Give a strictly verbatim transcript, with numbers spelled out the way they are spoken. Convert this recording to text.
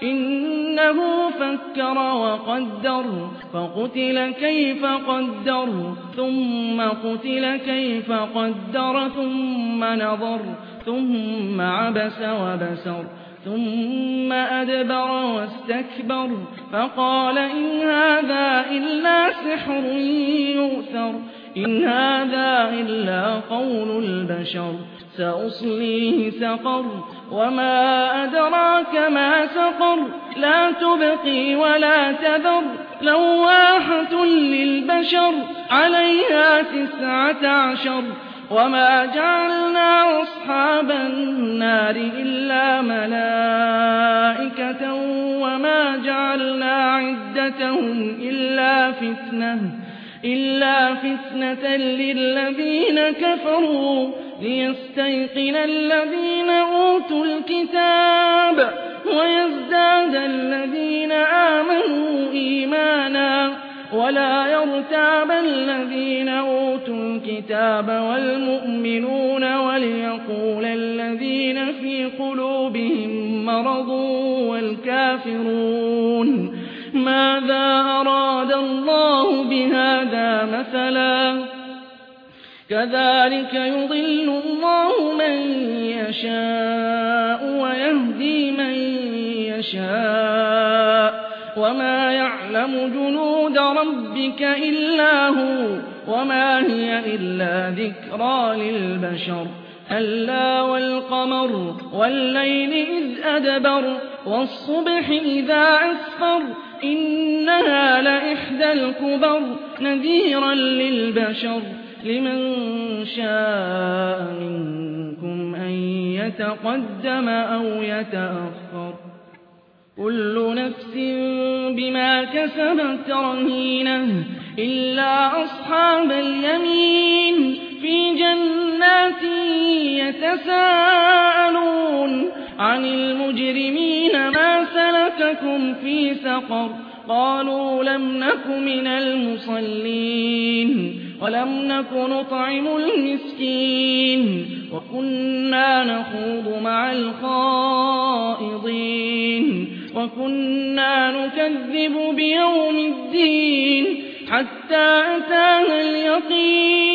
إنه فكر وقدر فقتل كيف قدر ثم قتل كيف قدر ثم نظر ثم عبس وبسر ثم أدبر واستكبر فقال إن هذا إلا سحر يؤثر إن هذا إلا قول البشر سأصليه سقر وما أدراك ما سقر لا تبقي ولا تذر لواحة للبشر عليها تسعة عشر وما جعلنا أصحاب النار إلا ملائكة وما جعلنا عدتهم إلا فتنة إلا فتنة للذين كفروا ليستيقن الذين أوتوا الكتاب ويزداد الذين آمنوا إيمانا ولا يرتاب الذين أوتوا الكتاب والمؤمنون وليقول الذين في قلوبهم مرض والكافرون ماذا أراد الله بهذا مثلا كذلك يضل الله من يشاء ويهدي من يشاء وما يعلم جنود ربك إلا هو وما هي إلا ذكرى للبشر كلا والقمر والليل إذ أدبر والصبح إذا أسفر إنها لإحدى الكبر نذيرا للبشر لمن شاء منكم أن يتقدم أو يتأخر كل نفس بما كسبت رهينة إلا أصحاب اليمين في جنات يتساءلون عن المجرمين ما سلككم في سقر قالوا لم نك من المصلين ولم نك نطعم المسكين وكنا نخوض مع الخائضين وكنا نكذب بيوم الدين حتى أتانا اليقين